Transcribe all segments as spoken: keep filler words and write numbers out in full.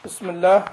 بسم الله.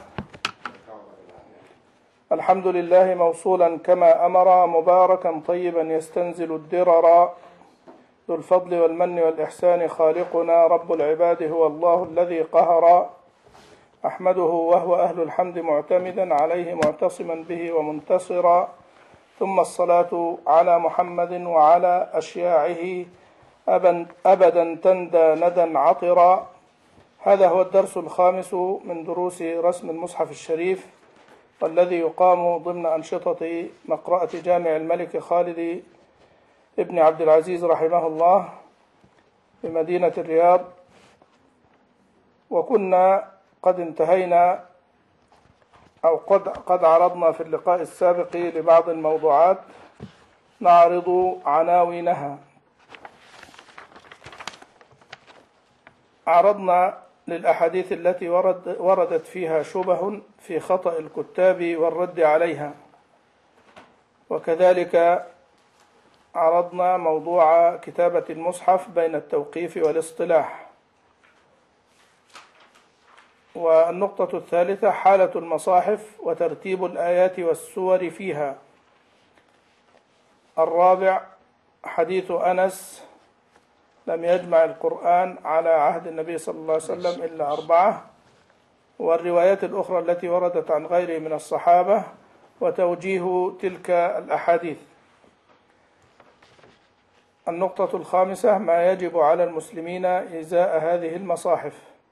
الحمد لله موصولا كما أمر، مباركا طيبا يستنزل الدرر، ذو الفضل والمن والإحسان خالقنا، رب العباد هو الله الذي قهر. أحمده وهو أهل الحمد معتمدا عليه، معتصما به ومنتصرا. ثم الصلاة على محمد وعلى أشياعه أبدا تندى ندى عطرا. هذا هو الدرس الخامس من دروس رسم المصحف الشريف، والذي يقام ضمن أنشطة مقرأة جامع الملك خالد ابن عبد العزيز رحمه الله بمدينة الرياض. وكنا قد انتهينا أو قد, قد عرضنا في اللقاء السابق لبعض الموضوعات نعرض عناوينها. عرضنا للأحاديث التي ورد وردت فيها شبه في خطأ الكتاب والرد عليها، وكذلك عرضنا موضوع كتابة المصحف بين التوقيف والاصطلاح. والنقطة الثالثة حالة المصاحف وترتيب الآيات والسور فيها. الرابع حديث أنس: لم يجمع القرآن على عهد النبي صلى الله عليه وسلم إلا أربعة، والروايات الأخرى التي وردت عن غيره من الصحابة، وتوجيه تلك الأحاديث. النقطة الخامسة ما يجب على المسلمين إزاء هذه المصاحف.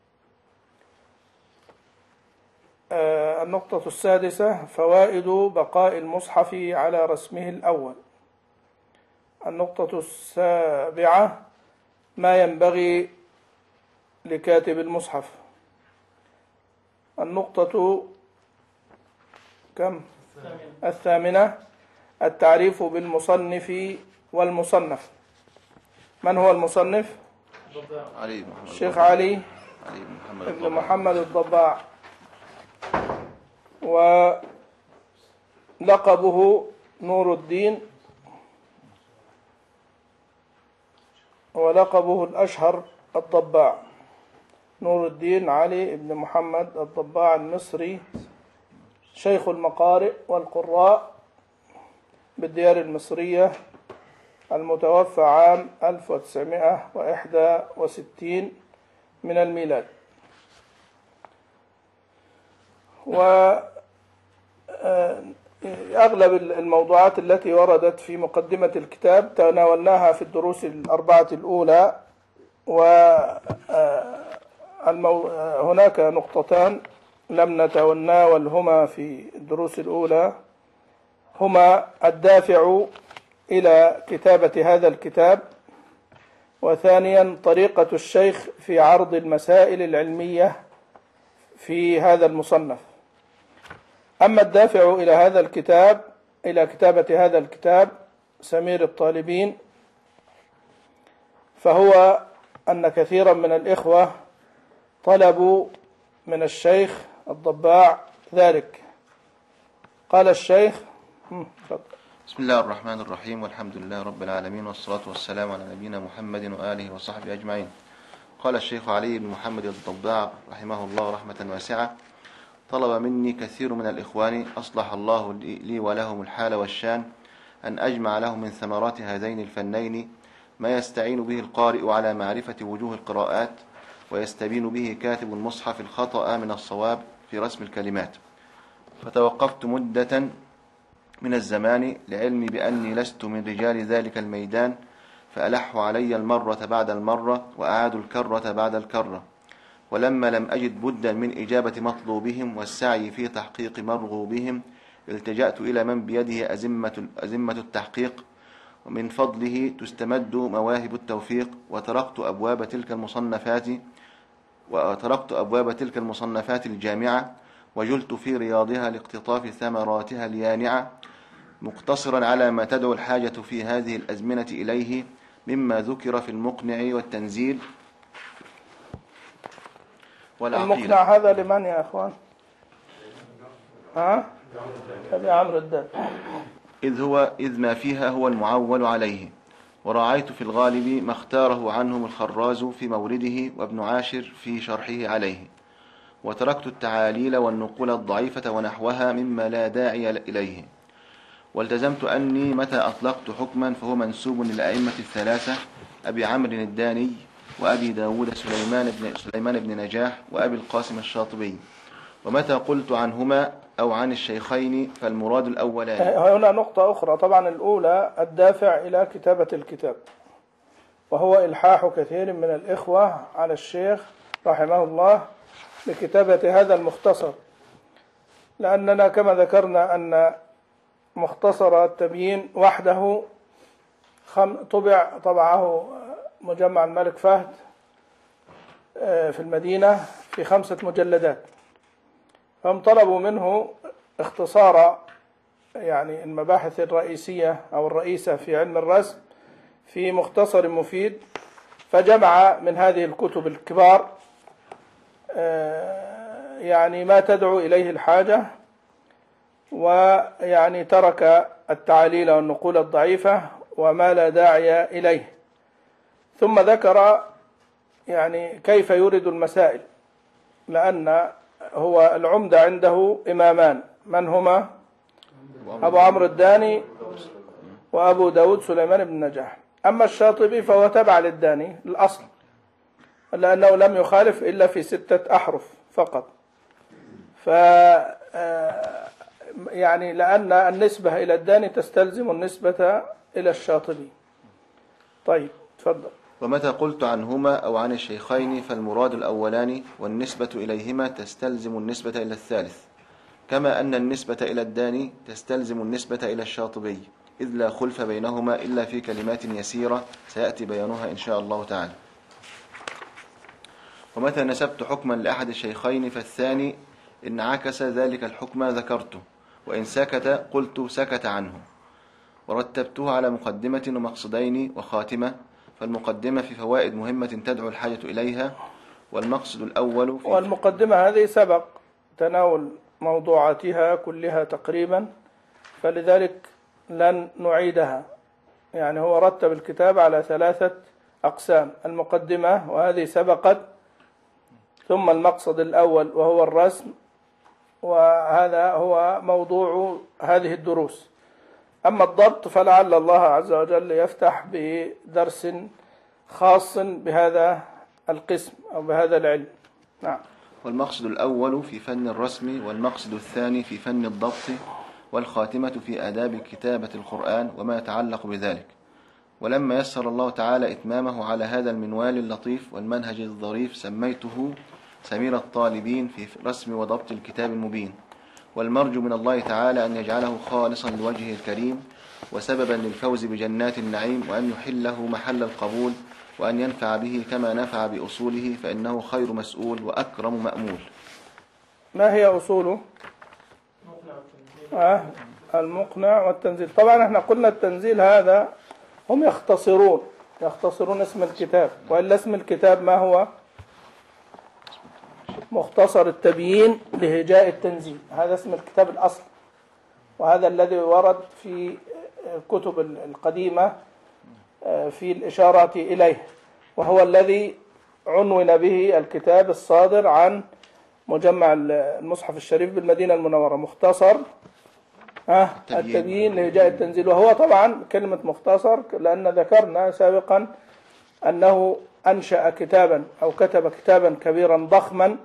النقطة السادسة فوائد بقاء المصحف على رسمه الأول. النقطة السابعة ما ينبغي لكاتب المصحف. النقطة كم؟ الثامنة التعريف بالمصنف والمصنف. من هو المصنف؟ علي الشيخ علي, علي محمد ابن محمد الضباع، ولقبه نور الدين، ولقبه الأشهر الضباع. نور الدين علي بن محمد الضباع المصري، شيخ المقارئ والقراء بالديار المصرية، المتوفى عام ألف وتسعمائة وواحد وستين من الميلاد. وأغلب الموضوعات التي وردت في مقدمة الكتاب تناولناها في الدروس الأربعة الأولى. وهناك نقطتان لم نتناولهما في الدروس الأولى، هما الدافع إلى كتابة هذا الكتاب، وثانيا طريقة الشيخ في عرض المسائل العلمية في هذا المصنف. أما الدافع إلى هذا الكتاب إلى كتابة هذا الكتاب سمير الطالبين، فهو أن كثيرا من الإخوة طلبوا من الشيخ الضباع ذلك. قال الشيخ: بسم الله الرحمن الرحيم، والحمد لله رب العالمين، والصلاة والسلام على نبينا محمد وآله وصحبه أجمعين. قال الشيخ علي بن محمد الضباع رحمه الله رحمة واسعة: طلب مني كثير من الإخوان أصلح الله لي ولهم الحال والشان أن أجمع لهم من ثمرات هذين الفنين ما يستعين به القارئ على معرفة وجوه القراءات، ويستبين به كاتب المصحف الخطأ من الصواب في رسم الكلمات. فتوقفت مدة من الزمان لعلمي بأني لست من رجال ذلك الميدان، فألح علي المرة بعد المرة وأعاد الكرة بعد الكرة. ولما لم أجد بدا من إجابة مطلوبهم والسعي في تحقيق مرغوبهم، التجأت إلى من بيده أزمة, أزمة التحقيق، ومن فضله تستمد مواهب التوفيق. وتركت أبواب تلك المصنفات وتركت أبواب تلك المصنفات الجامعة، وجلت في رياضها لاقتطاف ثمراتها اليانعة، مقتصرا على ما تدعو الحاجة في هذه الأزمنة إليه مما ذكر في المقنع والتنزيل والعقيلة. المقنع هذا لمن يا أخوان؟ ها؟ أبي عمرو الدين. إذ هو إذ ما فيها هو المعول عليه، وراعيت في الغالب ما اختاره عنهم الخراز في مورده وابن عاشر في شرحه عليه. وتركت التعاليل والنقول الضعيفة ونحوها مما لا داعي إليه، والتزمت أني متى أطلقت حكما فهو منسوب للأئمة الثلاثة أبي عمرو الداني وأبي داود سليمان بن, سليمان بن نجاح وأبي القاسم الشاطبي، ومتى قلت عنهما أو عن الشيخين فالمراد الأولاني. هنا نقطة أخرى، طبعا الأولى الدافع إلى كتابة الكتاب، وهو إلحاح كثير من الإخوة على الشيخ رحمه الله لكتابة هذا المختصر، لأننا كما ذكرنا أن مختصر التبيين وحده طبع طبعه مجمع الملك فهد في المدينة في خمسة مجلدات، هم طلبوا منه اختصار يعني المباحث الرئيسية أو الرئيسة في علم الرسم في مختصر مفيد، فجمع من هذه الكتب الكبار يعني ما تدعو إليه الحاجة، ويعني ترك التعاليل والنقول الضعيفة وما لا داعي إليه، ثم ذكر يعني كيف يورد المسائل، لأن هو العمدة عنده إمامان، من هما؟ أبو عمرو الداني وأبو داود سليمان بن نجاح. أما الشاطبي فهو تبع للداني الأصل، لأنه لم يخالف إلا في ستة أحرف فقط، ف يعني لأن النسبة إلى الداني تستلزم النسبة إلى الشاطبي. طيب تفضل. ومتى قلت عنهما أو عن الشيخين فالمراد الأولاني، والنسبة إليهما تستلزم النسبة إلى الثالث، كما أن النسبة إلى الداني تستلزم النسبة إلى الشاطبي، إذ لا خلف بينهما إلا في كلمات يسيرة سيأتي بيانها إن شاء الله تعالى. ومتى نسبت حكما لأحد الشيخين فالثاني إن عكس ذلك الحكم ذكرته، وإن سكت قلت سكت عنه، ورتبته على مقدمة ومقصدين وخاتمة، فالمقدمة في فوائد مهمة تدعو الحاجة إليها، والمقصد الأول في والمقدمة هذه سبق تناول موضوعاتها كلها تقريبا، فلذلك لن نعيدها. يعني هو رتب الكتاب على ثلاثة أقسام: المقدمة وهذه سبقت، ثم المقصد الأول وهو الرسم، وهذا هو موضوع هذه الدروس. أما الضبط فلعل الله عز وجل يفتح بدرس خاص بهذا القسم أو بهذا العلم. نعم. والمقصد الأول في فن الرسم، والمقصد الثاني في فن الضبط، والخاتمة في آداب كتابة القرآن وما يتعلق بذلك. ولما يسر الله تعالى إتمامه على هذا المنوال اللطيف والمنهج الظريف سميته سمير الطالبين في رسم وضبط الكتاب المبين، والمرجو من الله تعالى أن يجعله خالصا لوجهه الكريم وسببا للفوز بجنات النعيم، وأن يحله محل القبول، وأن ينفع به كما نفع بأصوله، فإنه خير مسؤول وأكرم مأمول. ما هي أصوله؟ آه المقنع والتنزيل. طبعا احنا قلنا التنزيل هذا هم يختصرون يختصرون اسم الكتاب، وإلا اسم الكتاب ما هو؟ مختصر التبيين لهجاء التنزيل، هذا اسم الكتاب الأصل، وهذا الذي ورد في الكتب القديمة في الإشارات إليه، وهو الذي عنون به الكتاب الصادر عن مجمع المصحف الشريف بالمدينة المنورة، مختصر آه التبيين لهجاء التنزيل. وهو طبعا كلمة مختصر لأن ذكرنا سابقا أنه أنشأ كتابا أو كتب كتابا كبيرا ضخما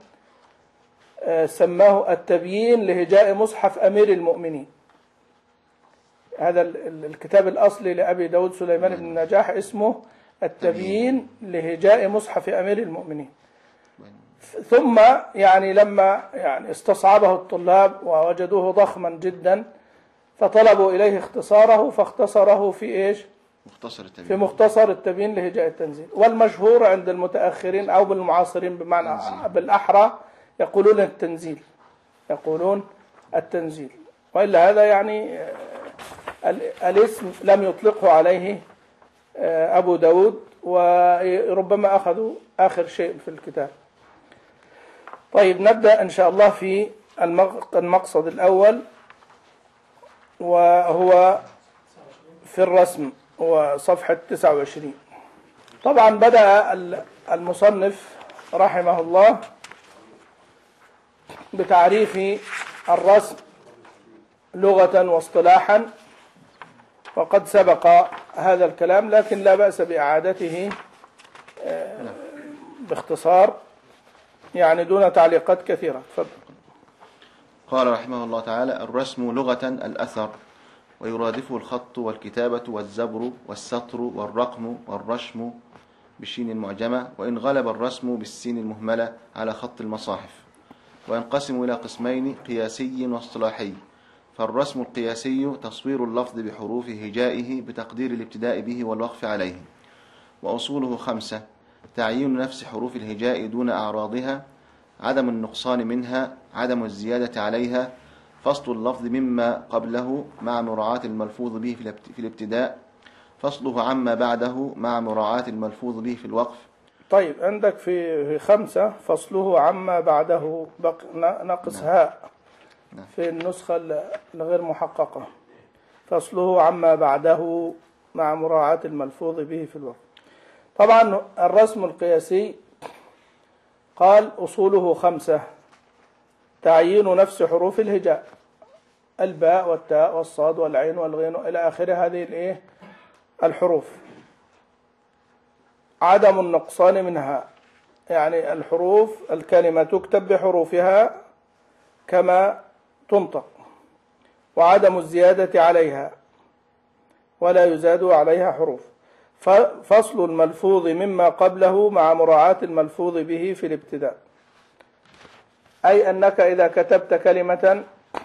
سماه التبيين لهجاء مصحف أمير المؤمنين. هذا الكتاب الأصلي لأبي داود سليمان بن نجاح اسمه التبيين لهجاء مصحف أمير المؤمنين. ثم يعني لما يعني استصعبه الطلاب ووجدوه ضخما جدا فطلبوا إليه اختصاره، فاختصره في إيش؟ مختصر التبيين. في مختصر التبيين لهجاء التنزيل. والمشهور عند المتأخرين أو بالمعاصرين بمعنى تنزيل. بالأحرى يقولون التنزيل يقولون التنزيل وإلا هذا يعني الاسم لم يطلقه عليه أبو داود، وربما أخذوا آخر شيء في الكتاب. طيب نبدأ إن شاء الله في المقصد الأول، وهو في الرسم وصفحة تسعة وعشرين. طبعا بدأ المصنف رحمه الله بتعريف الرسم لغة واصطلاحا، وقد سبق هذا الكلام، لكن لا بأس بإعادته باختصار يعني دون تعليقات كثيرة. تفضل. قال رحمه الله تعالى: الرسم لغة الأثر، ويرادفه الخط والكتابة والزبر والسطر والرقم والرشم بالشين المعجمة، وإن غلب الرسم بالسين المهملة على خط المصاحف. وينقسم إلى قسمين: قياسي واصطلاحي. فالرسم القياسي تصوير اللفظ بحروف هجائه بتقدير الابتداء به والوقف عليه، وأصوله خمسة: تعيين نفس حروف الهجاء دون أعراضها، عدم النقصان منها، عدم الزيادة عليها، فصل اللفظ مما قبله مع مراعاة الملفوظ به في الابتداء، فصله عما بعده مع مراعاة الملفوظ به في الوقف. طيب، عندك في خمسة فصله عما بعده نقص هاء في النسخة الغير محققة، فصله عما بعده مع مراعاة الملفوظ به في الوقف. طبعا الرسم القياسي قال أصوله خمسة: تعيين نفس حروف الهجاء، الباء والتاء والصاد والعين والغين إلى آخر هذه الإيه الحروف، عدم النقصان منها، يعني الحروف الكلمة تكتب بحروفها كما تنطق، وعدم الزيادة عليها ولا يزاد عليها حروف. فصل الملفوظ مما قبله مع مراعاة الملفوظ به في الابتداء، أي أنك إذا كتبت كلمة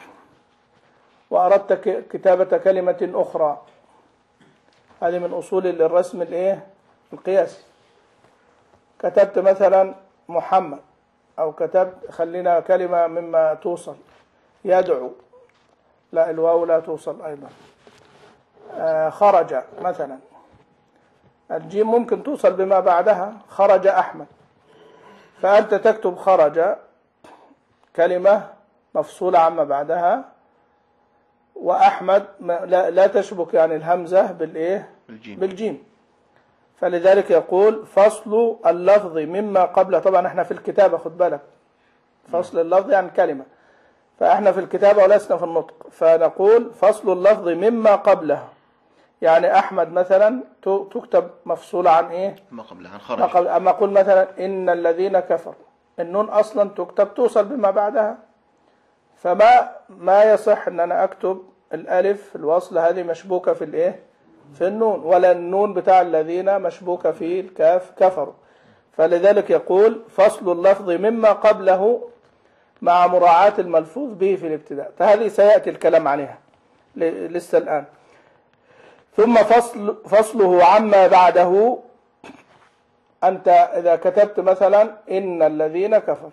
وأردت كتابة كلمة أخرى، هذه من أصول الرسم الإيه القياسي. كتبت مثلا محمد، أو كتبت خلينا كلمة مما توصل يدعو، لا الواو لا توصل أيضا. آه خرج مثلا، الجيم ممكن توصل بما بعدها، خرج أحمد، فأنت تكتب خرج كلمة مفصولة عما بعدها، وأحمد لا, لا تشبك يعني الهمزة بالإيه بالجيم. بالجيم. فلذلك يقول فصل اللفظ مما قبله. طبعا احنا في الكتابة، خد بالك، فصل اللفظ يعني كلمة، فاحنا في الكتابة ولسنا في النطق، فنقول فصل اللفظ مما قبله، يعني أحمد مثلا تكتب مفصولة عن إيه ما قبلها، عن خرج. أما أقول مثلا إن الذين كفروا، النون أصلا تكتب توصل بما بعدها، فما ما يصح أن أنا أكتب الألف الوصل هذه مشبوكة في الإيه في النون، ولا النون بتاع الذين مشبوكة في الكاف كفروا. فلذلك يقول فصل اللفظ مما قبله مع مراعاة الملفوظ به في الابتداء، فهذه سيأتي الكلام عليها لسه الآن. ثم فصل فصله عما بعده، أنت إذا كتبت مثلا إن الذين كفروا،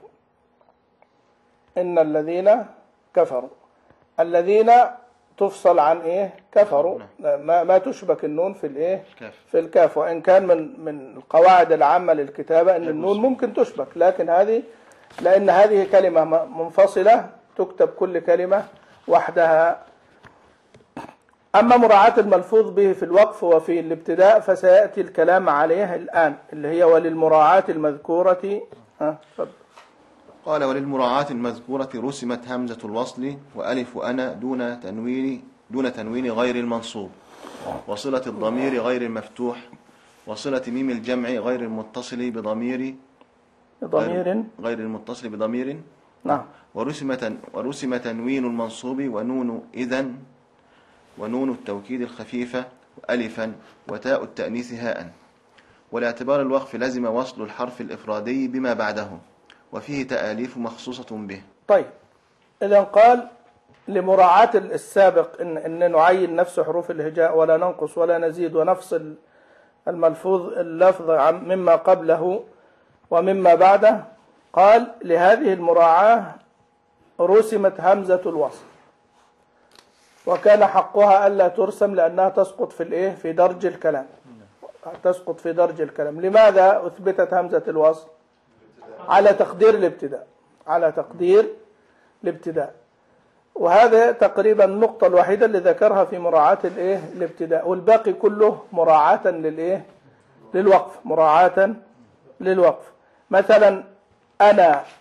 إن الذين كفروا، الذين تفصل عن إيه كفروا، ما, ما تشبك النون في الإيه في الكاف، وإن كان من من القواعد العامة للكتابة أن النون ممكن تشبك، لكن هذه لأن هذه كلمة منفصلة تكتب كل كلمة وحدها. أما مراعاة الملفوظ به في الوقف وفي الابتداء فسيأتي الكلام عليه الآن، اللي هي وللمراعاة المذكورة. ها فضل. قال: وللمراعاة المذكورة رسمت همزة الوصل وألف أنا دون تنوين دون تنوين غير المنصوب، وصلة الضمير غير المفتوح، وصلة ميم الجمع غير المتصل بضمير ضمير غير المتصل بضمير نعم، ورسم ورسم تنوين المنصوب ونون إذن ونون التوكيد الخفيفة ألفا وتاء التأنيث هاء. ولاعتبار الوقف لزم وصل الحرف الإفرادي بما بعده، وفيه تآليف مخصوصة به. طيب، إذا قال لمراعاة السابق إن, إن نعين نفس حروف الهجاء ولا ننقص ولا نزيد، ونفصل الملفوظ اللفظ مما قبله ومما بعده، قال لهذه المراعاة رسمت همزة الوصل، وكان حقها ألا ترسم لأنها تسقط في الإيه في درج الكلام، تسقط في درج الكلام. لماذا أثبتت همزة الوصل؟ على تقدير الابتداء، على تقدير الابتداء، وهذا تقريبا النقطة الوحيدة اللي ذكرها في مراعاة الإيه الابتداء، والباقي كله مراعاة للإيه للوقف، مراعاة للوقف. مثلا أنا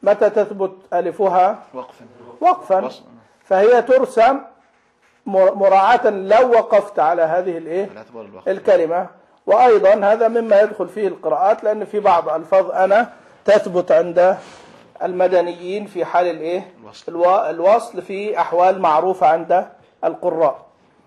متى تثبت ألفها؟ وقفا وقفا. فهي ترسم مراعاة لو وقفت على هذه الايه الكلمة. وأيضا هذا مما يدخل فيه القراءات، لأن في بعض ألفاظ أنا تثبت عند المدنيين في حال الايه الوصل في أحوال معروفة عند القراء.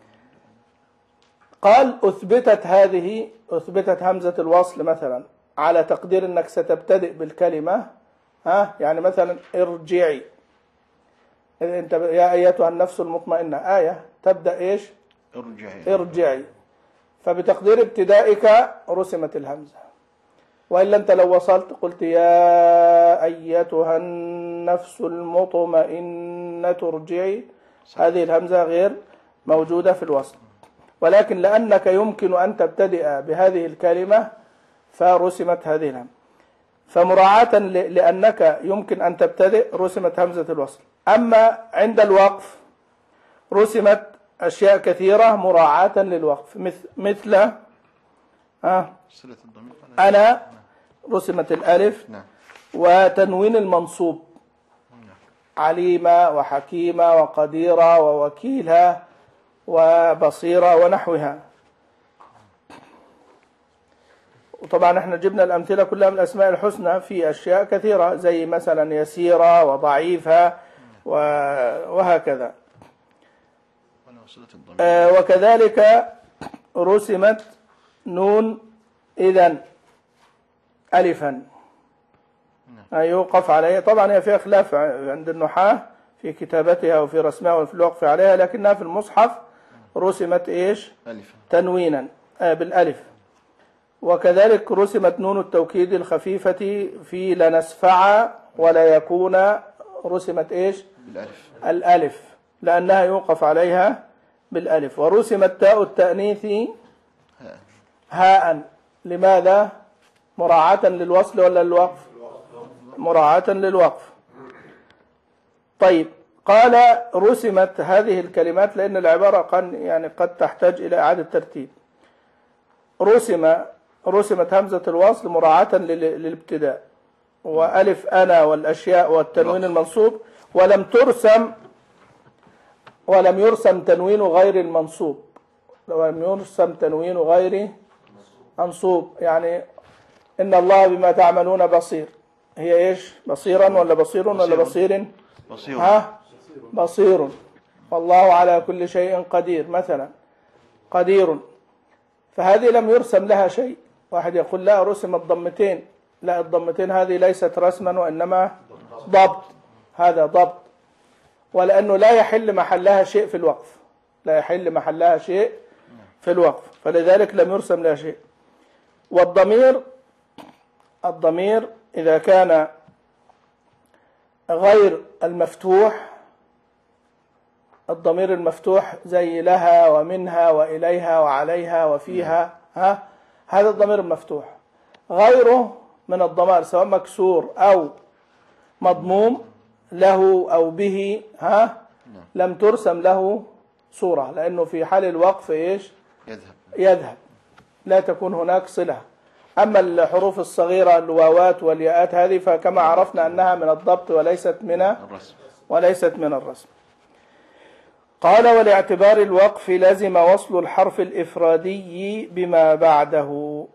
قال أثبتت هذه أثبتت همزة الوصل مثلا على تقدير أنك ستبتدئ بالكلمة، ها يعني مثلا ارجعي، انت يا ايتها النفس المطمئنة آية تبدأ ايش؟ ارجعي ارجعي، فبتقدير ابتدائك رسمت الهمزة. وإلا انت لو وصلت قلت يا ايتها النفس المطمئنة ارجعي، هذه الهمزة غير موجودة في الوصل، ولكن لأنك يمكن أن تبتدئ بهذه الكلمة فرسمت هذه الهمزة. فمراعاة لأنك يمكن أن تبتدئ رسمت همزة الوصل. أما عند الوقف رسمت أشياء كثيرة مراعاة للوقف، مثل مثل آه أنا رسمت الألف وتنوين المنصوب عليمة وحكيمة وقديرة ووكيلها وبصيرة ونحوها. وطبعا احنا جبنا الأمثلة كلها من الأسماء الحسنى في أشياء كثيرة زي مثلا يسيرة وضعيفة وهكذا. آه وكذلك رسمت نون إذن ألفا يوقف عليها. طبعا هي فيها خلاف عند النحاة في كتابتها وفي رسمها وفي الوقف عليها، لكنها في المصحف رسمت إيش؟ تنوينا آه بالألف. وكذلك رسمت نون التوكيد الخفيفة في لنسفع ولا يكون رسمت إيش؟ بالألف. الألف لأنها يوقف عليها بالألف. ورسمت تاء التأنيث هاء. لماذا؟ مراعاة للوصل ولا للوقف؟ مراعاة للوقف. طيب قال رسمت هذه الكلمات لأن العبارة قد يعني قد تحتاج إلى إعادة ترتيب. رسم رسمت همزة الوصل مراعاة للابتداء وألف أنا والأشياء والتنوين المنصوب، ولم ترسم ولم يرسم تنوين غير المنصوب، ولم يرسم تنوين غير منصوب. يعني إن الله بما تعملون بصير، هي إيش؟ بصيرا ولا بصير ولا بصير؟ بصير. ها بصير. والله على كل شيء قدير مثلا، قدير. فهذه لم يرسم لها شيء. واحد يقول لا رسم الضمتين، لا الضمتين هذه ليست رسما وإنما ضبط، هذا ضبط، ولأنه لا يحل محلها شيء في الوقف، لا يحل محلها شيء في الوقف، فلذلك لم يرسم لها شيء. والضمير الضمير إذا كان غير المفتوح، الضمير المفتوح زي لها ومنها وإليها وعليها وفيها، ها هذا الضمير المفتوح. غيره من الضمائر سواء مكسور أو مضموم له أو به، ها لم ترسم له صورة، لأنه في حال الوقف إيش؟ يذهب يذهب، لا تكون هناك صلة. أما الحروف الصغيرة الواوات والياءات هذه فكما عرفنا أنها من الضبط وليست من الرسم وليست من الرسم. قال ولاعتبار الوقف لازم وصل الحرف الإفرادي بما بعده.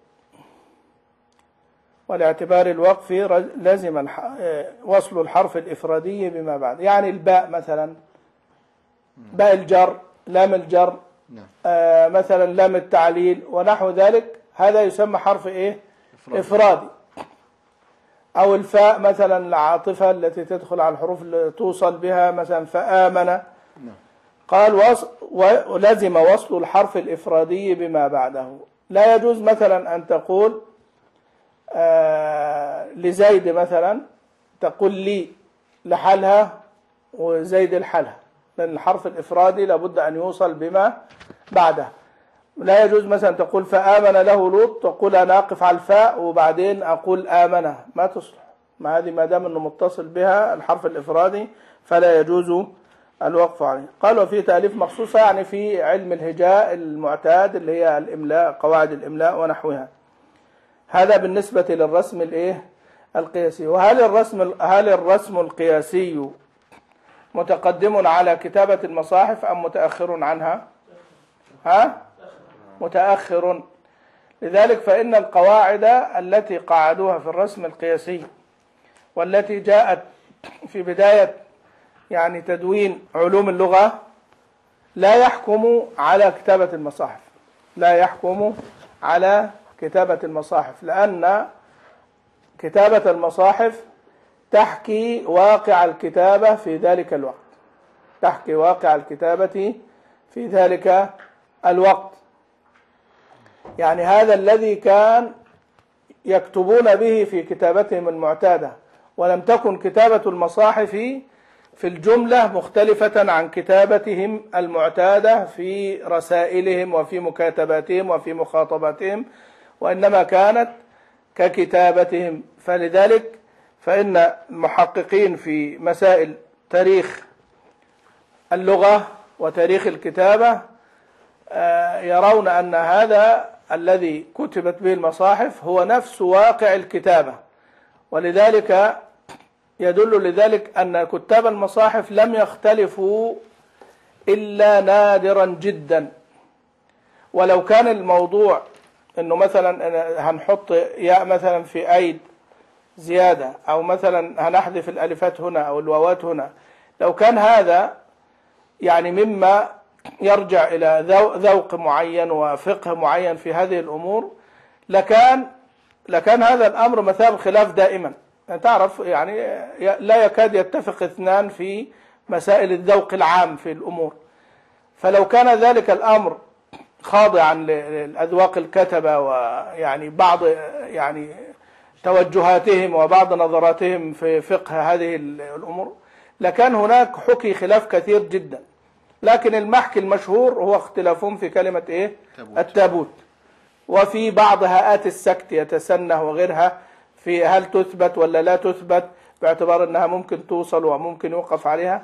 ولاعتبار الوقف لازم وصل الحرف الإفرادي بما بعد. يعني الباء مثلا، باء الجر، لام الجر، آه مثلا لام التعليل ونحو ذلك، هذا يسمى حرف إيه؟ إفرادي. أو الفاء مثلا العاطفة التي تدخل على الحروف اللي توصل بها مثلا فآمن. قال ولازم وصل الحرف الإفرادي بما بعده. لا يجوز مثلا أن تقول آه لزيد مثلا تقول لي لحالها وزيد لحالها، لأن الحرف الإفرادي لابد أن يوصل بما بعده. لا يجوز مثلا تقول فآمن له لوط تقول أنا أقف على الفاء وبعدين أقول آمنه، ما تصلح. ما هذه ما دام أنه متصل بها الحرف الإفرادي فلا يجوز الوقف عليه. قال وفي تأليف مخصوصة يعني في علم الهجاء المعتاد اللي هي الإملاء، قواعد الإملاء ونحوها. هذا بالنسبة للرسم الإيه القياسي. وهل الرسم هل الرسم القياسي متقدم على كتابة المصاحف أم متأخر عنها؟ ها؟ متأخر. لذلك فإن القواعد التي قاعدوها في الرسم القياسي والتي جاءت في بداية يعني تدوين علوم اللغة لا يحكم على كتابة المصاحف، لا يحكم على كتابة المصاحف، لأن كتابة المصاحف تحكي واقع الكتابة في ذلك الوقت، تحكي واقع الكتابة في ذلك الوقت. يعني هذا الذي كان يكتبون به في كتابتهم المعتادة، ولم تكن كتابة المصاحف في الجملة مختلفة عن كتابتهم المعتادة في رسائلهم وفي مكاتباتهم وفي مخاطباتهم، وإنما كانت ككتابتهم. فلذلك فإن المحققين في مسائل تاريخ اللغة وتاريخ الكتابة يرون أن هذا الذي كتبت به المصاحف هو نفس واقع الكتابة، ولذلك يدل لذلك أن كتاب المصاحف لم يختلفوا إلا نادرا جدا. ولو كان الموضوع أنه مثلا هنحط ياء مثلا في أيد زيادة، أو مثلا هنحذف الألفات هنا أو الواوات هنا، لو كان هذا يعني مما يرجع إلى ذوق معين وفقه معين في هذه الأمور، لكان لكان هذا الأمر مثاب خلاف دائما. تعرف يعني لا يكاد يتفق اثنان في مسائل الذوق العام في الأمور. فلو كان ذلك الأمر خاضعا للأذواق الكتبة ويعني بعض يعني توجهاتهم وبعض نظراتهم في فقه هذه الأمور، لكان هناك حكي خلاف كثير جدا. لكن المحكي المشهور هو اختلافهم في كلمة إيه؟ التابوت، وفي بعض هاءات السكت يتسنه وغيرها في هل تثبت ولا لا تثبت، باعتبار أنها ممكن توصل وممكن يوقف عليها.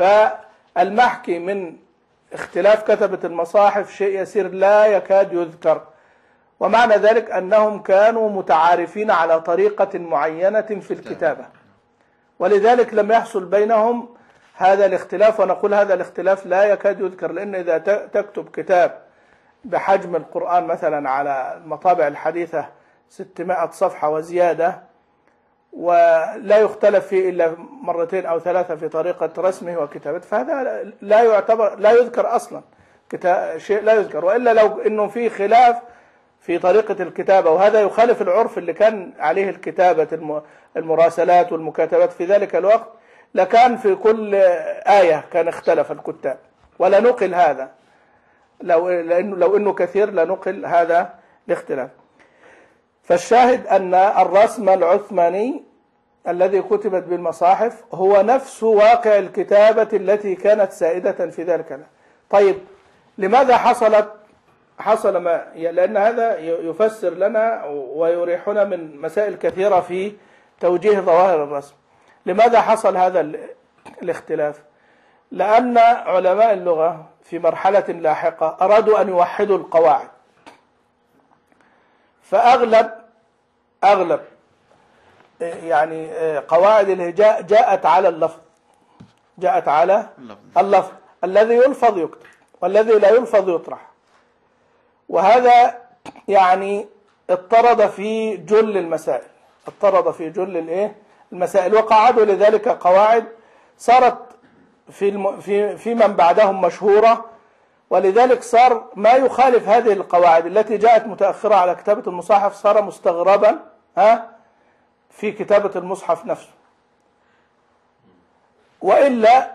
فالمحكي من اختلاف كتبة المصاحف شيء يسير لا يكاد يذكر، ومعنى ذلك أنهم كانوا متعارفين على طريقة معينة في الكتابة، ولذلك لم يحصل بينهم هذا الاختلاف. ونقول هذا الاختلاف لا يكاد يذكر، لأن إذا تكتب كتاب بحجم القرآن مثلا على المطابع الحديثة ستمائة صفحة وزيادة، ولا يختلف فيه إلا مرتين أو ثلاثة في طريقة رسمه وكتابته، فهذا لا يعتبر لا يذكر أصلا، شيء لا يذكر. وإلا لو إنه في خلاف في طريقة الكتابة، وهذا يخالف العرف اللي كان عليه الكتابة المراسلات والمكاتبات في ذلك الوقت، لكان في كل آية كان اختلف الكتاب، ولا نقل هذا لو لأنه لو إنه كثير لنقل هذا الاختلاف. فالشاهد أن الرسم العثماني الذي كتبت بالمصاحف هو نفس واقع الكتابة التي كانت سائدة في ذلك. طيب لماذا حصلت حصل ما؟ لأن هذا يفسر لنا ويريحنا من مسائل كثيرة في توجيه ظواهر الرسم. لماذا حصل هذا الاختلاف؟ لأن علماء اللغة في مرحلة لاحقة أرادوا أن يوحدوا القواعد، فأغلب أغلب يعني قواعد الهجاء جاءت على اللفظ، جاءت على اللفظ الذي يلفظ يكتب والذي لا يلفظ يطرح، وهذا يعني اضطرد في جل المسائل، اضطرد في جل الايه المسائل، وقعدوا لذلك قواعد صارت في الم... في في من بعدهم مشهورة. ولذلك صار ما يخالف هذه القواعد التي جاءت متأخرة على كتابة المصحف صار مستغربا ها في كتابة المصحف نفسه. وإلا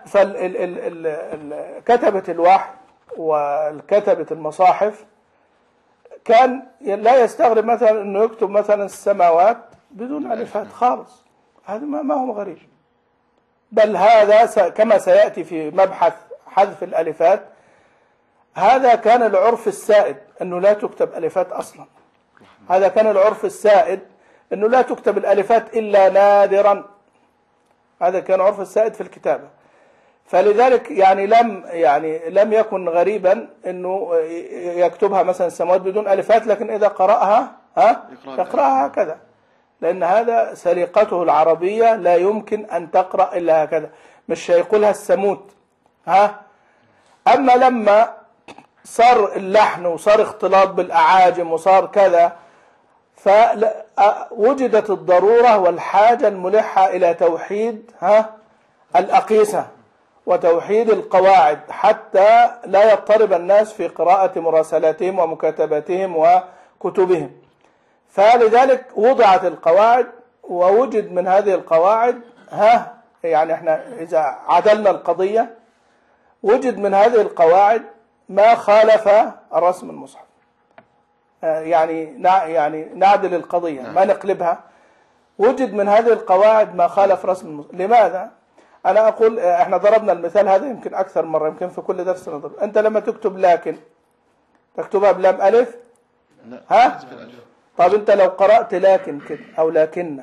فكتبة الوحي والكتبة المصاحف كان لا يستغرب مثلا انه يكتب مثلا السماوات بدون الفات خالص، هذا ما هو غريب، بل هذا كما سيأتي في مبحث حذف الالفات، هذا كان العرف السائد انه لا تكتب الفات اصلا، هذا كان العرف السائد انه لا تكتب الالفات الا نادرا، هذا كان عرف السائد في الكتابة. فلذلك يعني لم يعني لم يكن غريبا انه يكتبها مثلا السماوات بدون الفات، لكن اذا قرأها ها يقرأها هكذا، لأن هذا سرقته العربية، لا يمكن أن تقرأ إلا هكذا، مش هيقولها السموت. ها أما لما صار اللحن وصار اختلاط بالأعاجم وصار كذا، فوجدت الضرورة والحاجة الملحة إلى توحيد ها الأقيسة وتوحيد القواعد، حتى لا يضطرب الناس في قراءة مراسلاتهم ومكاتباتهم وكتبهم. فلذلك وضعت القواعد، ووجد من هذه القواعد ها يعني احنا إذا عدلنا القضية وجد من هذه القواعد ما خالف الرسم المصحف. يعني يعني نعدل القضية ما نقلبها. وجد من هذه القواعد ما خالف رسم المصحف. لماذا؟ أنا أقول احنا ضربنا المثال هذا يمكن أكثر مرة، يمكن في كل درس نضرب. أنت لما تكتب لكن تكتبها بلام ألف؟ ها؟ طب أنت لو قرأت لكن كده أو لكن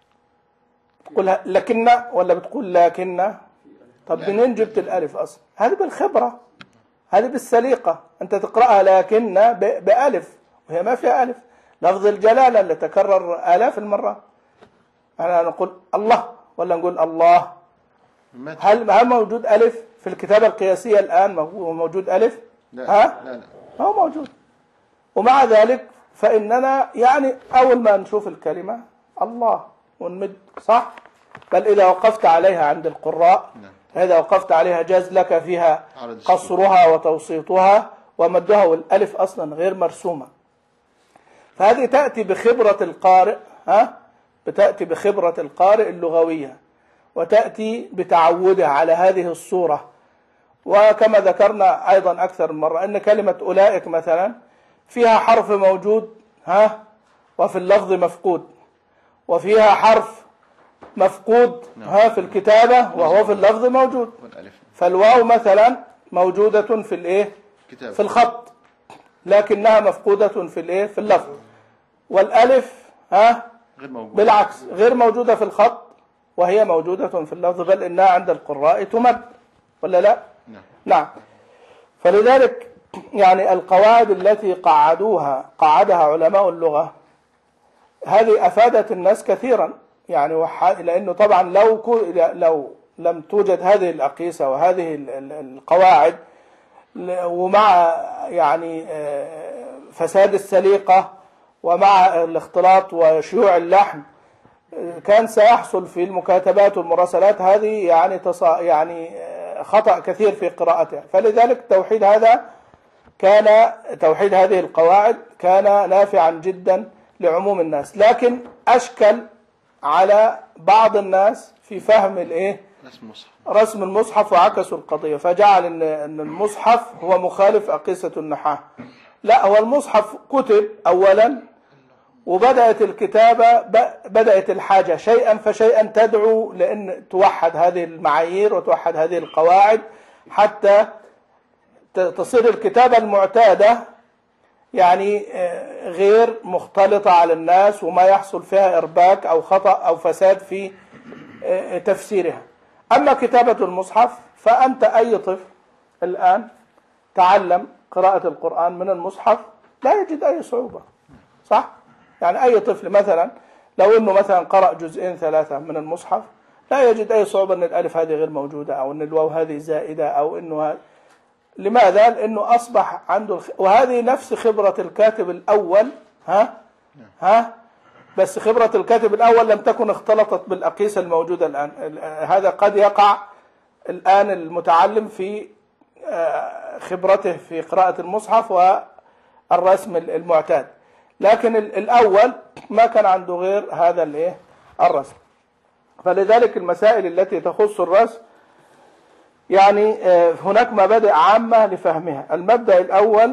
تقولها لكن ولا بتقول لكن؟ طب منين جبت الألف أصلا؟ هذه بالخبرة، هذه بالسليقة. أنت تقرأها لكن بألف وهي ما فيها ألف. لفظ الجلالة اللي تكرر آلاف المرة، أنا نقول الله ولا نقول الله؟ هل هل موجود ألف في الكتابة القياسية الآن؟ موجود ألف؟ لا ها؟ لا لا ما هو موجود. ومع ذلك فإننا يعني أول ما نشوف الكلمة الله ونمد صح، بل إذا وقفت عليها عند القراء إذا وقفت عليها جاز لك فيها قصرها وتوسيطها ومدها، والألف أصلا غير مرسومة. فهذه تأتي بخبرة القارئ، ها؟ بتأتي بخبرة القارئ اللغوية، وتأتي بتعوده على هذه الصورة. وكما ذكرنا أيضا أكثر من مرة أن كلمة أولئك مثلا فيها حرف موجود ها وفي اللفظ مفقود، وفيها حرف مفقود ها في الكتابة وهو في اللفظ موجود. فالواو مثلا موجودة في الايه في الخط لكنها مفقودة في الايه في اللفظ، والالف ها بالعكس غير موجودة في الخط وهي موجودة في اللفظ، بل انها عند القراء تمد ولا لا؟ نعم. فلذلك يعني القواعد التي قعدوها قعدها علماء اللغة هذه أفادت الناس كثيرا، يعني لأنه طبعا لو لو لم توجد هذه الأقيسة وهذه القواعد ومع يعني فساد السليقة ومع الاختلاط وشيوع اللحن كان سيحصل في المكاتبات والمراسلات هذه يعني تصا يعني خطأ كثير في قراءتها. فلذلك توحيد هذا كان توحيد هذه القواعد كان نافعا جدا لعموم الناس، لكن أشكل على بعض الناس في فهم الايه رسم المصحف وعكسوا القضية، فجعل ان ان المصحف هو مخالف أقيسة النحاة. لا، هو المصحف كتب أولا وبدأت الكتابة بدأت الحاجة شيئا فشيئا تدعو لأن توحد هذه المعايير وتوحد هذه القواعد حتى تصير الكتابة المعتادة يعني غير مختلطة على الناس وما يحصل فيها إرباك أو خطأ أو فساد في تفسيرها. أما كتابة المصحف فأنت أي طفل الآن تعلم قراءة القرآن من المصحف لا يجد أي صعوبة، صح؟ يعني أي طفل مثلا لو أنه مثلا قرأ جزئين ثلاثة من المصحف لا يجد أي صعوبة أن الألف هذه غير موجودة أو أن الواو هذه زائدة أو أنه هذه. لماذا؟ لأنه أصبح عنده الخ... وهذه نفس خبرة الكاتب الأول ها ها بس خبرة الكاتب الأول لم تكن اختلطت بالأقيسة الموجودة الآن. هذا قد يقع الآن المتعلم في خبرته في قراءة المصحف والرسم المعتاد، لكن الأول ما كان عنده غير هذا الايه الرسم. فلذلك المسائل التي تخص الرسم يعني هناك مبادئ عامة لفهمها. المبدأ الأول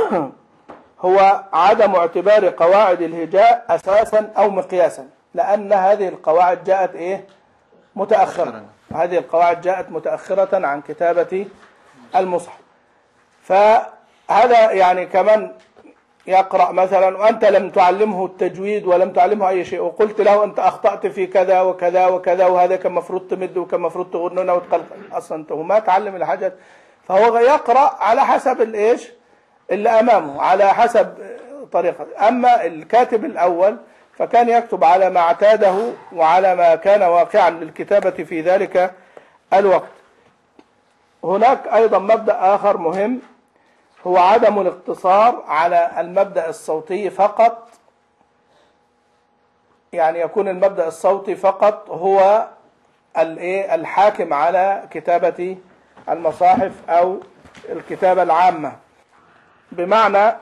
هو عدم اعتبار قواعد الهجاء أساسا أو مقياسا، لأن هذه القواعد جاءت إيه متأخرة. هذه القواعد جاءت متأخرة عن كتابة المصحف. فهذا يعني كمان يقرأ مثلا وأنت لم تعلمه التجويد ولم تعلمه أي شيء وقلت له أنت أخطأت في كذا وكذا وكذا وهذا كان مفروض تمد وكان مفروض تغنونه وتقلقل، أصلا أنت ما تعلم الحاجات. فهو يقرأ على حسب الإيش اللي أمامه على حسب طريقة. أما الكاتب الأول فكان يكتب على ما اعتاده وعلى ما كان واقعا للكتابة في ذلك الوقت. هناك أيضا مبدأ آخر مهم، هو عدم الاقتصار على المبدأ الصوتي فقط، يعني يكون المبدأ الصوتي فقط هو الحاكم على كتابة المصاحف أو الكتابة العامة، بمعنى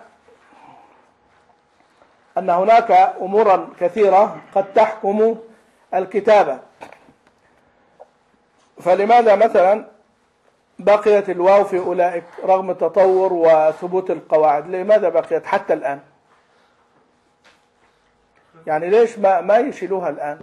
أن هناك أمورا كثيرة قد تحكم الكتابة. فلماذا مثلا بقيت الواو في أولئك رغم التطور وثبوت القواعد؟ لماذا بقيت حتى الآن؟ يعني ليش ما ما يشيلوها الآن؟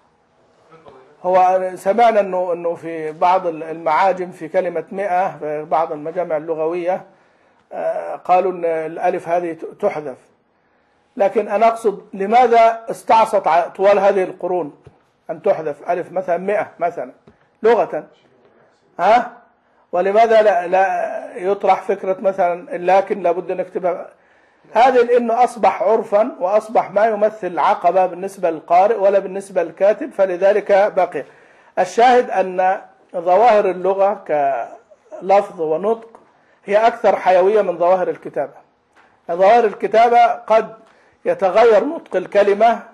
هو سمعنا انه انه في بعض المعاجم في كلمة مئة في بعض المجامع اللغوية قالوا ان الالف هذه تحذف، لكن انا اقصد لماذا استعصت طوال هذه القرون ان تحذف الف مثلا مئة مثلا لغة؟ ها؟ ولماذا لا, لا يطرح فكرة مثلا لكن لابد نكتبها؟ هذا لأنه أصبح عرفا وأصبح ما يمثل عقبة بالنسبة للقارئ ولا بالنسبة للكاتب، فلذلك بقي. الشاهد أن ظواهر اللغة كلفظ ونطق هي أكثر حيوية من ظواهر الكتابة. ظواهر الكتابة قد يتغير نطق الكلمة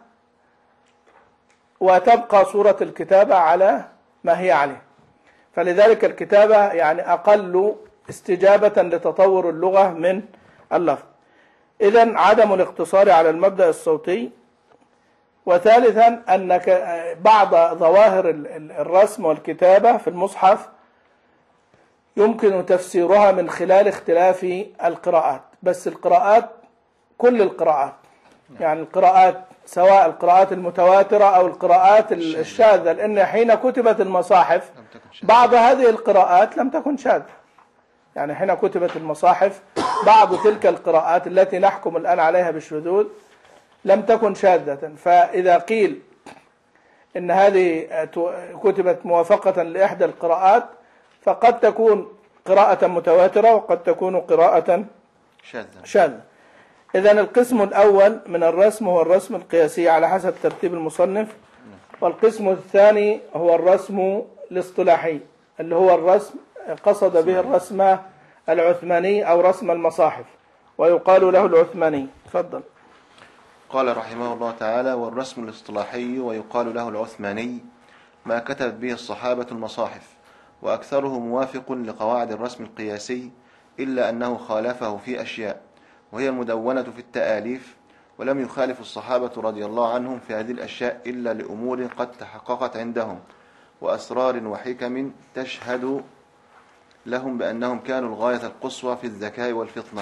وتبقى صورة الكتابة على ما هي عليه، فلذلك الكتابة يعني أقل استجابة لتطور اللغة من اللفظ. إذن عدم الاقتصار على المبدأ الصوتي. وثالثا أن بعض ظواهر الرسم والكتابة في المصحف يمكن تفسيرها من خلال اختلاف القراءات، بس القراءات كل القراءات، يعني القراءات سواء القراءات المتواترة أو القراءات الشاذة، لأن حين كتبت المصاحف بعض هذه القراءات لم تكن شاذة. يعني حين كتبت المصاحف بعض تلك القراءات التي نحكم الآن عليها بالشذوذ لم تكن شاذة، فإذا قيل إن هذه كتبت موافقة لإحدى القراءات فقد تكون قراءة متواترة وقد تكون قراءة شاذة. إذن القسم الأول من الرسم هو الرسم القياسي على حسب ترتيب المصنف، والقسم الثاني هو الرسم الاصطلاحي اللي هو الرسم قصد به الرسم العثماني أو رسم المصاحف، ويقال له العثماني. تفضل. قال رحمه الله تعالى: والرسم الاصطلاحي ويقال له العثماني ما كتبت به الصحابة المصاحف، وأكثره موافق لقواعد الرسم القياسي، إلا أنه خالفه في أشياء، وهي المدونة في التآليف، ولم يخالف الصحابة رضي الله عنهم في هذه الأشياء إلا لأمور قد تحققت عندهم، وأسرار وحكم تشهد لهم بأنهم كانوا الغاية القصوى في الذكاء والفطنة.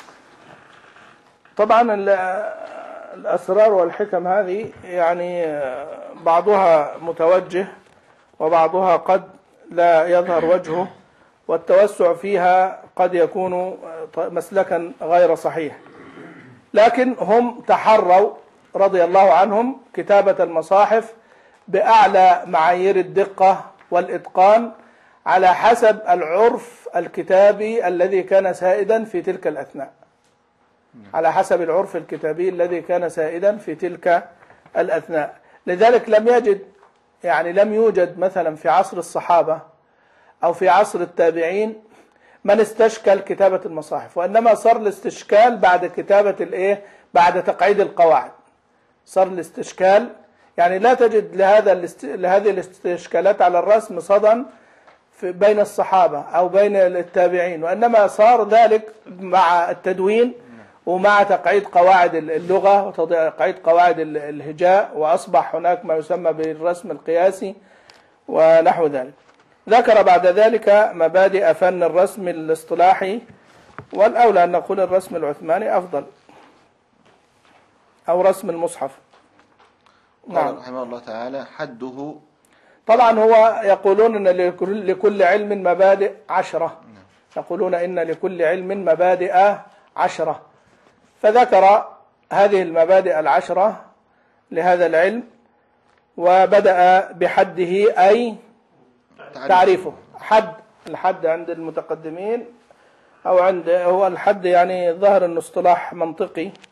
طبعا الأسرار والحكم هذه يعني بعضها متوجه وبعضها قد لا يظهر وجهه، والتوسع فيها قد يكون مسلكا غير صحيح، لكن هم تحروا رضي الله عنهم كتابة المصاحف بأعلى معايير الدقة والإتقان على حسب العرف الكتابي الذي كان سائدا في تلك الأثناء، على حسب العرف الكتابي الذي كان سائدا في تلك الأثناء. لذلك لم يجد يعني لم يوجد مثلا في عصر الصحابة أو في عصر التابعين من استشكل كتابة المصاحف، وإنما صار الاستشكال بعد كتابة الإيه بعد تقعيد القواعد. صار الاستشكال يعني لا تجد لهذا الاست... لهذه الاستشكالات على الرسم صدى بين الصحابة أو بين التابعين، وإنما صار ذلك مع التدوين ومع تقعيد قواعد اللغة وتقعيد قواعد الهجاء، وأصبح هناك ما يسمى بالرسم القياسي ونحو ذلك. ذكر بعد ذلك مبادئ فن الرسم الاصطلاحي، والأولى أن نقول الرسم العثماني أفضل أو رسم المصحف. نعم. رحمه الله تعالى: حده طبعا هو يقولون أن لكل علم مبادئ عشرة، يقولون إن لكل علم مبادئ عشرة، فذكر هذه المبادئ العشرة لهذا العلم، وبدأ بحده أي تعريفه. حد الحد عند المتقدمين أو عند هو الحد يعني ظهر أنه اصطلاح منطقي،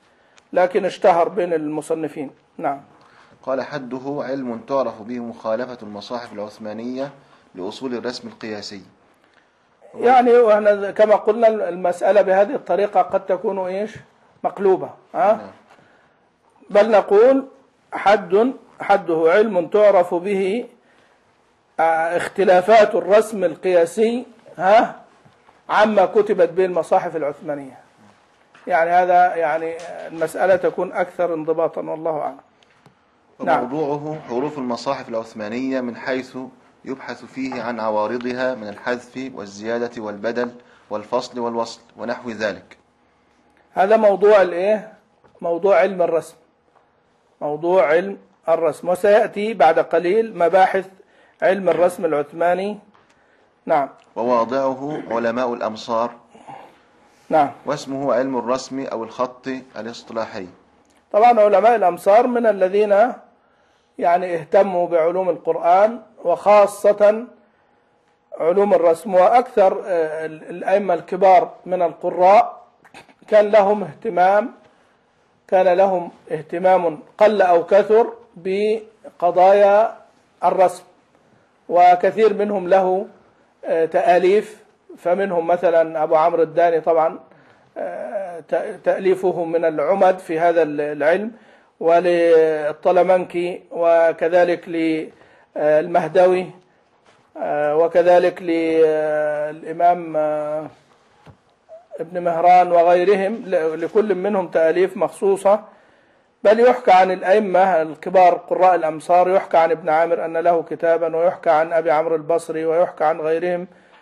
لكن اشتهر بين المصنفين. نعم. قال حده علم تعرف به مخالفة المصاحف العثمانية لأصول الرسم القياسي. يعني وإحنا كما قلنا المسألة بهذه الطريقة قد تكون إيش مقلوبة، ها؟ نعم. بل نقول حد حده علم تعرف به اختلافات الرسم القياسي ها عما كتبت به المصاحف العثمانية. يعني هذا يعني المسألة تكون أكثر انضباطا والله أعلم. وموضوعه حروف المصاحف العثمانية من حيث يبحث فيه عن عوارضها من الحذف والزيادة والبدل والفصل والوصل ونحو ذلك. هذا موضوع الايه موضوع علم الرسم، موضوع علم الرسم، وسيأتي بعد قليل مباحث علم الرسم العثماني. نعم. وواضعه علماء الأمصار. نعم. واسمه علم الرسم أو الخط الاصطلاحي. طبعا علماء الأمصار من الذين يعني اهتموا بعلوم القرآن وخاصة علوم الرسم، وأكثر الأئمة الكبار من القراء كان لهم اهتمام كان لهم اهتمام قل أو كثر بقضايا الرسم، وكثير منهم له تأليف. فمنهم مثلا أبو عمرو الداني طبعا تأليفه من العمد في هذا العلم، وللطلمنكي، وكذلك للمهدوي، وكذلك للإمام ابن مهران وغيرهم، لكل منهم تأليف مخصوصة. بل يحكى عن الأئمة الكبار قراء الأمصار، يحكى عن ابن عامر أن له كتابا، ويحكى عن أبي عمرو البصري، ويحكى عن غيرهم.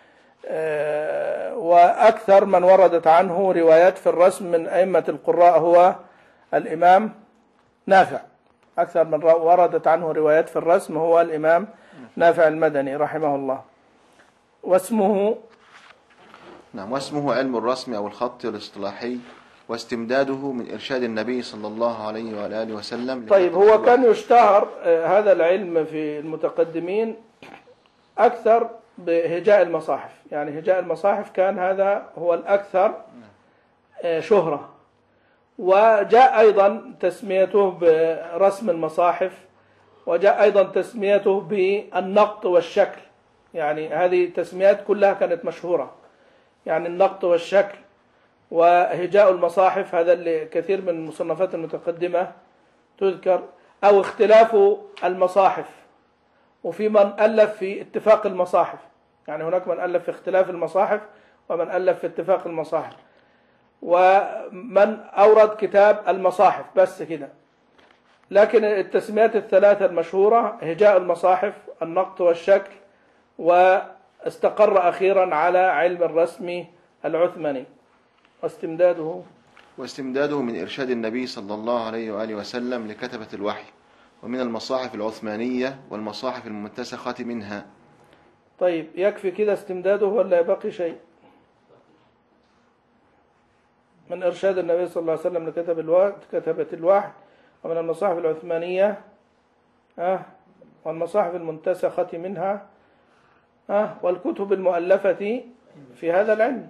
وأكثر من وردت عنه روايات في الرسم من أئمة القراء هو الإمام نافع. أكثر من وردت عنه روايات في الرسم هو الإمام نافع المدني رحمه الله. واسمه نعم واسمه علم الرسم أو الخط الاصطلاحي، واستمداده من إرشاد النبي صلى الله عليه وآله وسلم. طيب، هو كان يشتهر هذا العلم في المتقدمين أكثر بهجاء المصاحف، يعني هجاء المصاحف كان هذا هو الأكثر شهرة. وجاء أيضا تسميته برسم المصاحف، وجاء أيضا تسميته بالنقط والشكل، يعني هذه تسميات كلها كانت مشهورة، يعني النقط والشكل وهجاء المصاحف، هذا اللي كثير من المصنفات المتقدمة تذكر، أو اختلاف المصاحف. وفي من ألف في اتفاق المصاحف، يعني هناك من ألف في اختلاف المصاحف ومن ألف في اتفاق المصاحف، ومن أورد كتاب المصاحف بس كده. لكن التسميات الثلاثة المشهورة هجاء المصاحف، النقط والشكل، واستقر أخيرا على علم الرسم العثماني. واستمداده واستمداده من إرشاد النبي صلى الله عليه وآله وسلم لكتبة الوحي، ومن المصاحف العثمانية والمصاحف المنتسخة منها. طيب، يكفي كده استمداده ولا يبقي شيء؟ من إرشاد النبي صلى الله عليه وسلم لكتب الوحي كتبة الوحي، ومن المصاحف العثمانية آه والمصاحف المنتسخة منها آه والكتب المؤلفة في هذا العلم.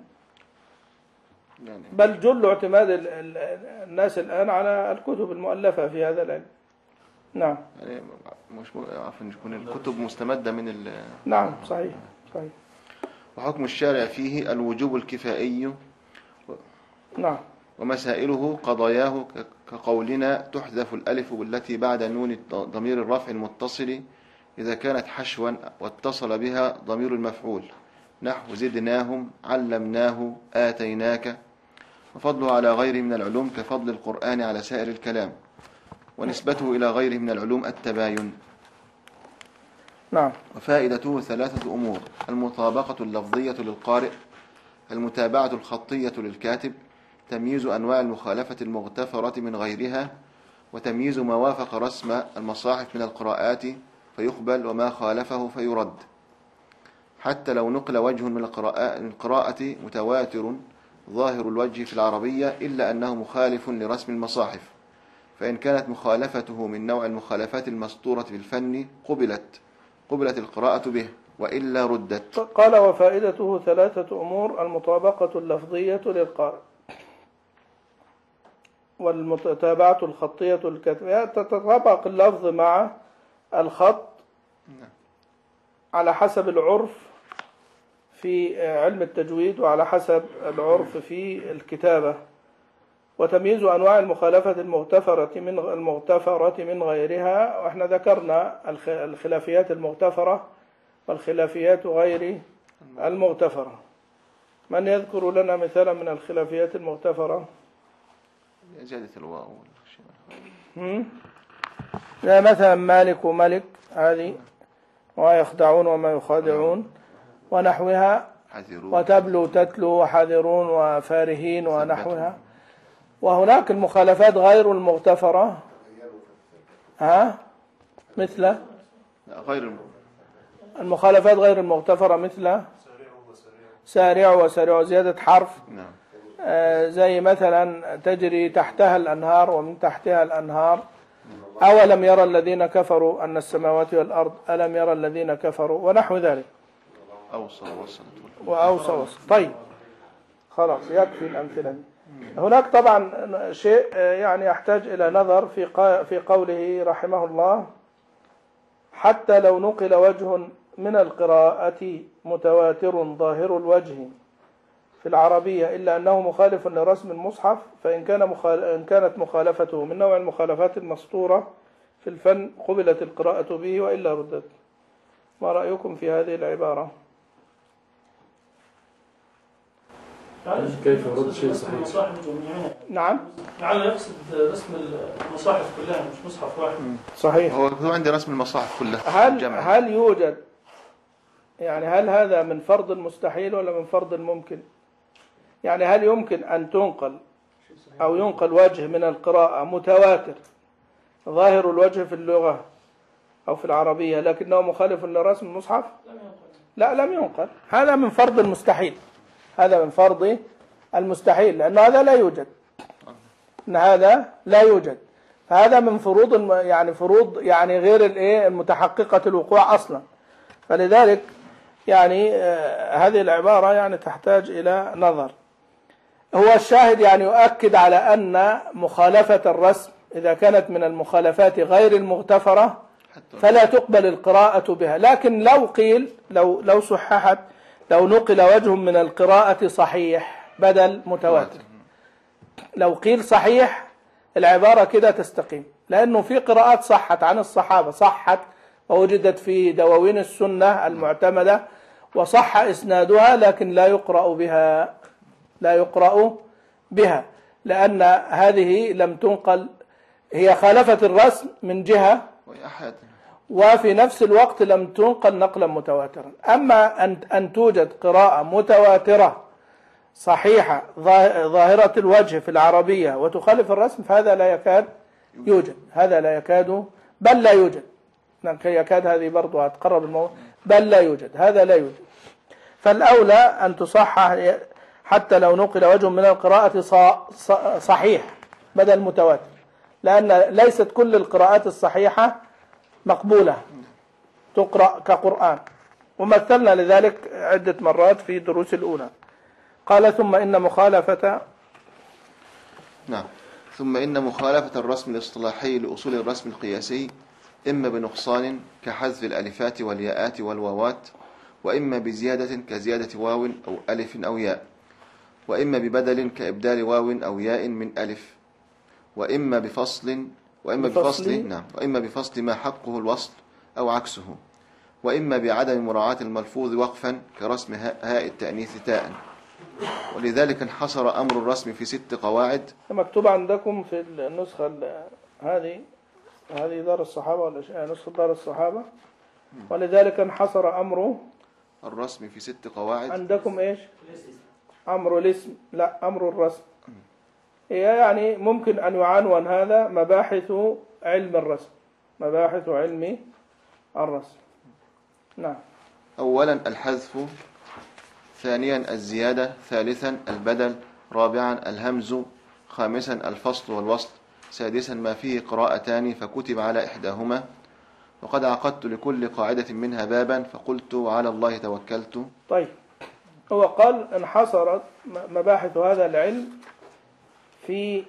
بل جل اعتماد الناس الآن على الكتب المؤلفة في هذا العلم. نعم. يعني مش عارف تكون الكتب مستمدة من ال نعم صحيح صحيح. وحكم الشارع فيه الوجوب الكفائي. نعم. ومسائله قضاياه كقولنا تحذف الألف التي بعد نون ضمير الرفع المتصل إذا كانت حشوا واتصل بها ضمير المفعول، نحو زدناهم، علمناه، آتيناك. وفضله على غيره من العلوم كفضل القرآن على سائر الكلام، ونسبته إلى غيره من العلوم التباين. نعم. وفائدته ثلاثة أمور: المطابقة اللفظية للقارئ، المتابعة الخطية للكاتب، تمييز أنواع المخالفة المغتفرة من غيرها، وتمييز ما وافق رسم المصاحف من القراءات فيقبل وما خالفه فيرد، حتى لو نقل وجه من القراءة متواتر ظاهر الوجه في العربية إلا أنه مخالف لرسم المصاحف، فإن كانت مخالفته من نوع المخالفات المسطورة في الفن قبلت قبلت القراءة به، وإلا ردت. قال وفائدته ثلاثة أمور: المطابقة اللفظية للقارئ، والمتابعة الخطية الكتبية، تتطابق اللفظ مع الخط على حسب العرف في علم التجويد وعلى حسب العرف في الكتابة. وتمييز أنواع المخالفة المغتفرة من المغتفرة من غيرها، وإحنا ذكرنا الخلافيات المغتفرة والخلافيات غير المغتفرة. من يذكر لنا مثالا من الخلافيات المغتفرة؟ زيادة الواو. لا، مثلا مالك وملك، هذه وما يخدعون وما يخادعون ونحوها، وتبلو تتلو وحذرون وفارهين ونحوها. وهناك المخالفات غير المغتفرة، ها مثل غير المخالفات غير المغتفرة مثل سارعوا وسارعوا، زيادة حرف. نعم. آه زي مثلا تجري تحتها الأنهار ومن تحتها الأنهار. أولم يرى الذين كفروا أن السماوات والأرض، ألم يرى الذين كفروا، ونحو ذلك. أوصى وصل وأوصى وصل. طيب خلاص يكفي الأمثلة. هناك طبعا شيء يعني يحتاج إلى نظر في في قوله رحمه الله: حتى لو نقل وجه من القراءة متواتر ظاهر الوجه في العربية إلا أنه مخالف لرسم المصحف، فإن كان مخال... إن كانت مخالفته من نوع المخالفات المسطورة في الفن قبلت القراءة به وإلا ردت. ما رأيكم في هذه العبارة؟ كيف يرد شيء صحيح؟ نعم، لعل يقصد رسم المصاحف كلها مش مصحف واحد. صحيح، هو عندي رسم المصاحف كلها. هل هل يوجد يعني هل هذا من فرض مستحيل ولا من فرض ممكن؟ يعني هل يمكن أن تنقل أو ينقل وجه من القراءة متواتر ظاهر الوجه في اللغة أو في العربية لكنه مخالف لرسم المصحف؟ لا، لم ينقل. هذا من فرض المستحيل، هذا من فرض المستحيل، لأن هذا لا يوجد، إن هذا لا يوجد. فهذا من فروض يعني فروض يعني غير الايه المتحققة الوقوع أصلا. فلذلك يعني آه هذه العبارة يعني تحتاج إلى نظر. هو الشاهد يعني يؤكد على أن مخالفة الرسم إذا كانت من المخالفات غير المغتفرة فلا تقبل القراءة بها. لكن لو قيل لو لو صححت لو نقل وجه من القراءة صحيح بدل متواتر، لو قيل صحيح العبارة كده تستقيم، لأنه في قراءات صحت عن الصحابة، صحت ووجدت في دواوين السنة المعتمدة وصح إسنادها، لكن لا يقرأ بها لا يقرأ بها لأن هذه لم تنقل، هي خالفت الرسم من جهة وفي نفس الوقت لم تنقل نقلا متواترا. أما أن أن توجد قراءة متواترة صحيحة ظاهرة الوجه في العربية وتخالف الرسم فهذا لا يكاد يوجد، هذا لا يكاد بل لا يوجد. يكاد هذه برضو هتقرب الموضوع، بل لا يوجد، هذا لا يوجد. فالأولى أن تصحح حتى لو نقل وجه من القراءة صحيح بدل متواتر، لأن ليست كل القراءات الصحيحة مقبولة تقرأ كقرآن، ومثلنا لذلك عدة مرات في دروس الأولى. قال ثم إن مخالفة نعم ثم إن مخالفة الرسم الاصطلاحي لأصول الرسم القياسي إما بنقصان كحذف الألفات والياءات والواوات، وإما بزيادة كزيادة واو أو ألف أو ياء، وإما ببدل كإبدال واو أو ياء من ألف، وإما بفصل وإما بفصل نعم وإما بفصل ما حقه الوصل أو عكسه، وإما بعدم مراعاة الملفوظ وقفا كرسم هاء التأنيث تاء. ولذلك انحصر أمر الرسم في ست قواعد. مكتوب عندكم في النسخة هذه هذه دار الصحابة ولا نسخة دار الصحابة. ولذلك انحصر أمر الرسم في ست قواعد. عندكم إيش؟ أمر الاسم، لا أمر الرسم. هي يعني ممكن أن يعنون هذا مباحث علم الرسم، مباحث علم الرسم. نعم. أولا الحذف، ثانيا الزيادة، ثالثا البدل، رابعا الهمز، خامسا الفصل والوصل، سادسا ما فيه قراءتان فكتب على إحداهما. وقد عقدت لكل قاعدة منها بابا فقلت على الله توكلت. طيب، هو قال انحصرت مباحث هذا العلم في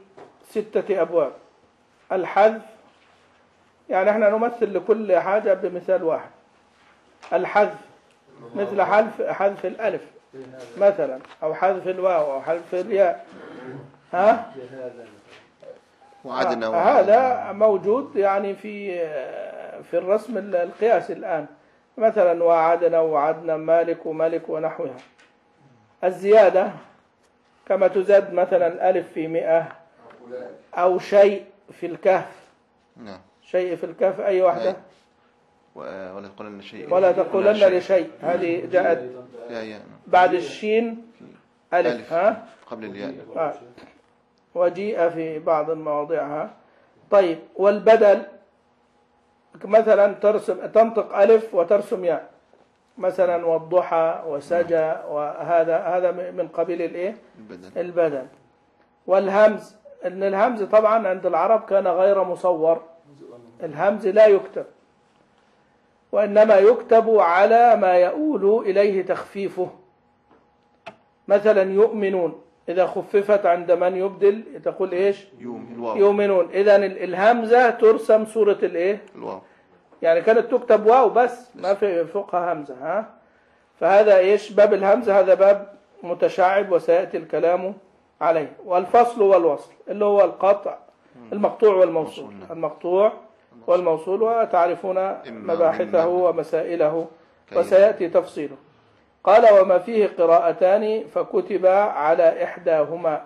ستة أبواب. الحذف يعني احنا نمثل لكل حاجة بمثال واحد. الحذف مثل حذف حذف الألف مثلا، أو حذف الواو، أو حذف الياء. ها؟ وعدنا هذا موجود يعني في في الرسم القياسي الآن، مثلا وعدنا وعدنا مالك وملك ونحوها. الزيادة كما تزاد مثلا الألف في مئة، أو شيء في الكهف. نعم. شيء في الكهف أي واحدة؟ ولا تقولن شيء ولا تقولن لشيء، هذه جاءت بعد الشين ألف, ألف. ها؟ قبل الياء. آه. وجيء في بعض مواضعها. طيب، والبدل مثلا ترسم تنطق ألف وترسم ياء، مثلا والضحى وسجى، وهذا هذا من قبيل الايه؟ البدل. البدل. والهمز، ان الهمز طبعا عند العرب كان غير مصور، الهمز لا يكتب، وإنما يكتب على ما يؤول إليه تخفيفه. مثلا يؤمنون إذا خففت عند من يبدل تقول إيش؟ يؤمنون. إذن الهمزة ترسم صورة الإيه؟ الواو. يعني كانت تكتب واو بس ما في فوقها همزة. ها؟ فهذا إيش؟ باب الهمزة هذا باب متشعب وسيأتي الكلام عليه. والفصل والوصل اللي هو القطع، المقطوع والموصول، المقطوع والموصول، وتعرفون مباحثه ومسائله وسيأتي تفصيله. قال وما فيه قراءتان فكتب على إحداهما.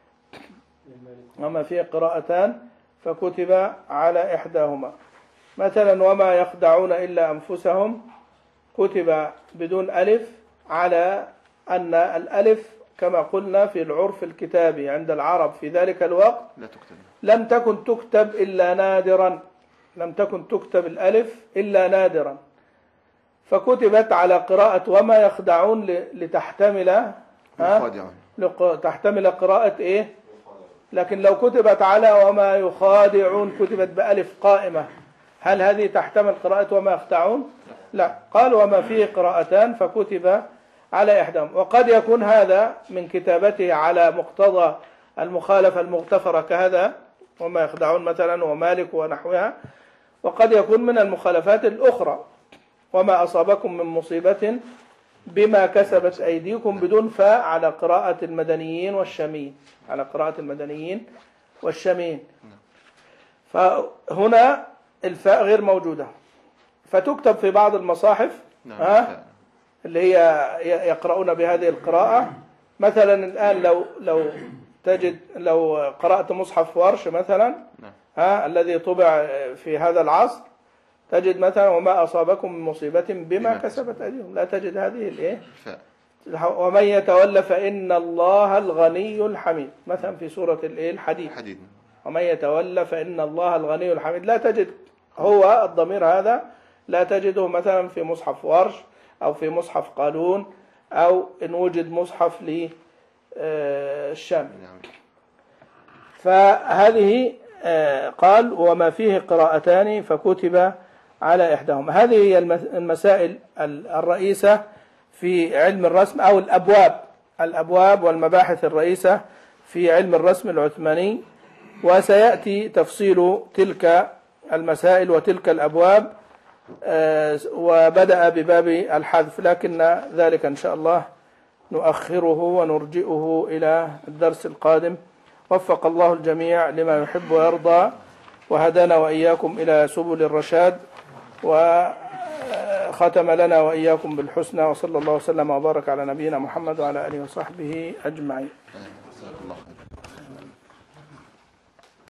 وما فيه قراءتان فكتب على إحداهما. مثلا وما يخدعون إلا أنفسهم كتب بدون ألف، على أن الألف كما قلنا في العرف الكتابي عند العرب في ذلك الوقت لا تكتب. لم تكن تكتب إلا نادرا، لم تكن تكتب الألف إلا نادرا، فكتبت على قراءة وما يخدعون لتحتمل تحتمل قراءة إيه؟ لكن لو كتبت على وما يخادعون كتبت بألف قائمة، هل هذه تحتمل قراءة وما يخدعون؟ لا. قال وما فيه قراءتان فكتب على إحداهما. وقد يكون هذا من كتابته على مقتضى المخالفة المغتفرة كهذا وما يخدعون مثلا ومالك ونحوها، وقد يكون من المخالفات الأخرى وما أصابكم من مصيبة بما كسبت أيديكم بدون فاء على قراءة المدنيين والشاميين، على قراءة المدنيين والشاميين. فهنا الفاء غير موجودة، فتكتب في بعض المصاحف ها اللي هي يقرؤون بهذه القراءة. مثلا الآن لو لو تجد لو قرأت مصحف ورش مثلا ها الذي طبع في هذا العصر، تجد مثلا وما أصابكم من مصيبة بما كسبت أيديهم، لا تجد هذه الايه ومن يتولى فإن الله الغني الحميد، مثلا في سورة الايه الحديد. ومن يتولى فإن الله الغني الحميد، لا تجد هو الضمير هذا لا تجده مثلا في مصحف ورش أو في مصحف قالون، أو إن وجد مصحف للشام. فهذه قال وما فيه قراءتان فكتب على إحداهما. هذه هي المسائل الرئيسة في علم الرسم، أو الأبواب الأبواب والمباحث الرئيسة في علم الرسم العثماني، وسيأتي تفصيل تلك المسائل وتلك الأبواب، وبدأ بباب الحذف، لكن ذلك إن شاء الله نؤخره ونرجئه إلى الدرس القادم. وفق الله الجميع لما يحب ويرضى، وهدانا وإياكم إلى سبل الرشاد، وختم لنا وإياكم بالحسنى، وصلى الله وسلم وبارك على نبينا محمد وعلى آله وصحبه أجمعين.